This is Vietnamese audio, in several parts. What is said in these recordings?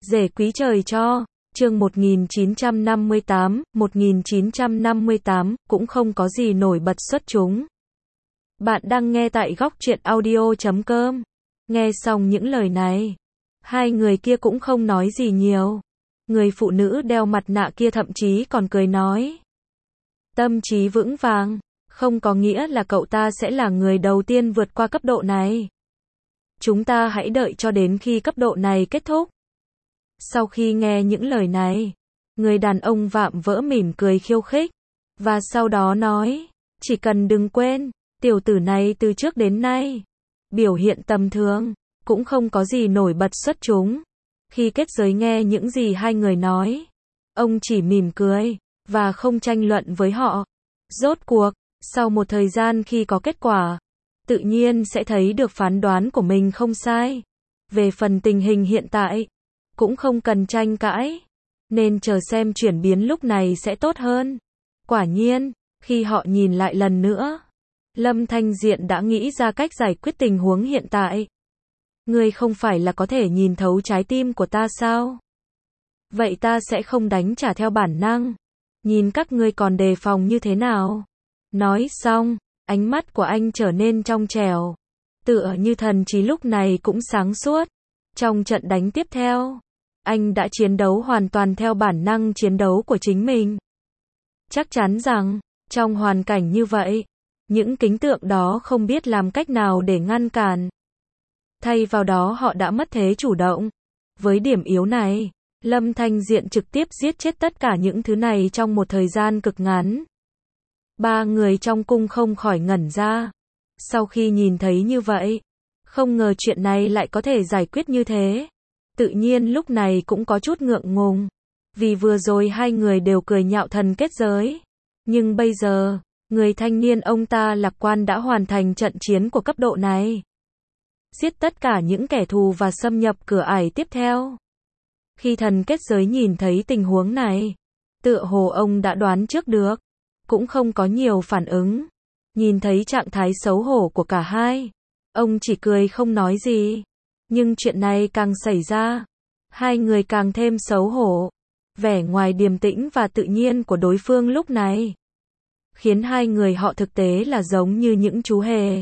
Rể quý trời cho, chương 1958, cũng không có gì nổi bật xuất chúng. Bạn đang nghe tại góc truyện audio.com. Nghe xong những lời này, hai người kia cũng không nói gì nhiều. Người phụ nữ đeo mặt nạ kia thậm chí còn cười nói. Tâm trí vững vàng, không có nghĩa là cậu ta sẽ là người đầu tiên vượt qua cấp độ này. Chúng ta hãy đợi cho đến khi cấp độ này kết thúc. Sau khi nghe những lời này, người đàn ông vạm vỡ mỉm cười khiêu khích, và sau đó nói, chỉ cần đừng quên, tiểu tử này từ trước đến nay, biểu hiện tầm thường, cũng không có gì nổi bật xuất chúng. Khi kết giới nghe những gì hai người nói, ông chỉ mỉm cười, và không tranh luận với họ. Rốt cuộc, sau một thời gian khi có kết quả, tự nhiên sẽ thấy được phán đoán của mình không sai. Về phần tình hình hiện tại, cũng không cần tranh cãi, nên chờ xem chuyển biến lúc này sẽ tốt hơn. Quả nhiên, khi họ nhìn lại lần nữa, Lâm Thanh Diện đã nghĩ ra cách giải quyết tình huống hiện tại. Ngươi không phải là có thể nhìn thấu trái tim của ta sao? Vậy ta sẽ không đánh trả theo bản năng. Nhìn các ngươi còn đề phòng như thế nào? Nói xong, ánh mắt của anh trở nên trong trẻo, tựa như thần trí lúc này cũng sáng suốt. Trong trận đánh tiếp theo, anh đã chiến đấu hoàn toàn theo bản năng chiến đấu của chính mình. Chắc chắn rằng, trong hoàn cảnh như vậy, những kính tượng đó không biết làm cách nào để ngăn cản. Thay vào đó họ đã mất thế chủ động. Với điểm yếu này, Lâm Thanh Diện trực tiếp giết chết tất cả những thứ này trong một thời gian cực ngắn. Ba người trong cung không khỏi ngẩn ra. Sau khi nhìn thấy như vậy, không ngờ chuyện này lại có thể giải quyết như thế. Tự nhiên lúc này cũng có chút ngượng ngùng. Vì vừa rồi hai người đều cười nhạo thần kết giới. Nhưng bây giờ, người thanh niên ông ta lạc quan đã hoàn thành trận chiến của cấp độ này. Giết tất cả những kẻ thù và xâm nhập cửa ải tiếp theo. Khi thần kết giới nhìn thấy tình huống này, tựa hồ ông đã đoán trước được, cũng không có nhiều phản ứng. Nhìn thấy trạng thái xấu hổ của cả hai, ông chỉ cười không nói gì. Nhưng chuyện này càng xảy ra, hai người càng thêm xấu hổ. Vẻ ngoài điềm tĩnh và tự nhiên của đối phương lúc này khiến hai người họ thực tế là giống như những chú hề.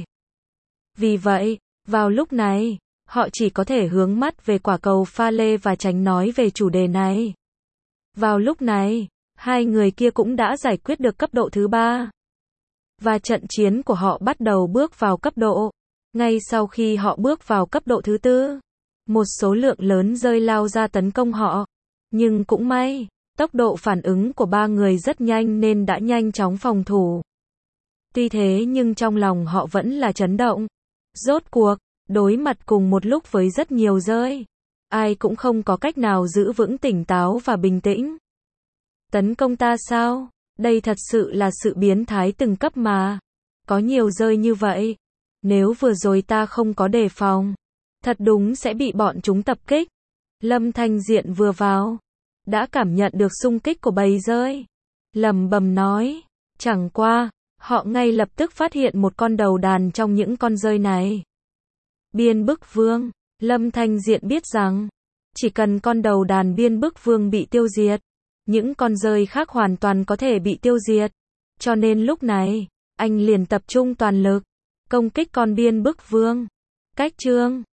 Vì vậy, vào lúc này, họ chỉ có thể hướng mắt về quả cầu pha lê và tránh nói về chủ đề này. Vào lúc này, hai người kia cũng đã giải quyết được cấp độ thứ 3. Và trận chiến của họ bắt đầu bước vào cấp độ. Ngay sau khi họ bước vào cấp độ thứ 4, một số lượng lớn rơi lao ra tấn công họ. Nhưng cũng may, tốc độ phản ứng của ba người rất nhanh nên đã nhanh chóng phòng thủ. Tuy thế nhưng trong lòng họ vẫn là chấn động. Rốt cuộc, đối mặt cùng một lúc với rất nhiều rơi, ai cũng không có cách nào giữ vững tỉnh táo và bình tĩnh. Tấn công ta sao? Đây thật sự là sự biến thái từng cấp mà. Có nhiều rơi như vậy. Nếu vừa rồi ta không có đề phòng, thật đúng sẽ bị bọn chúng tập kích. Lâm Thanh Diện vừa vào, đã cảm nhận được xung kích của bầy rơi. Lẩm bẩm nói, chẳng qua, họ ngay lập tức phát hiện một con đầu đàn trong những con rơi này. Biên Bức Vương, Lâm Thanh Diện biết rằng, chỉ cần con đầu đàn Biên Bức Vương bị tiêu diệt, những con rơi khác hoàn toàn có thể bị tiêu diệt. Cho nên lúc này, anh liền tập trung toàn lực, công kích con Biên Bức Vương. Cách chương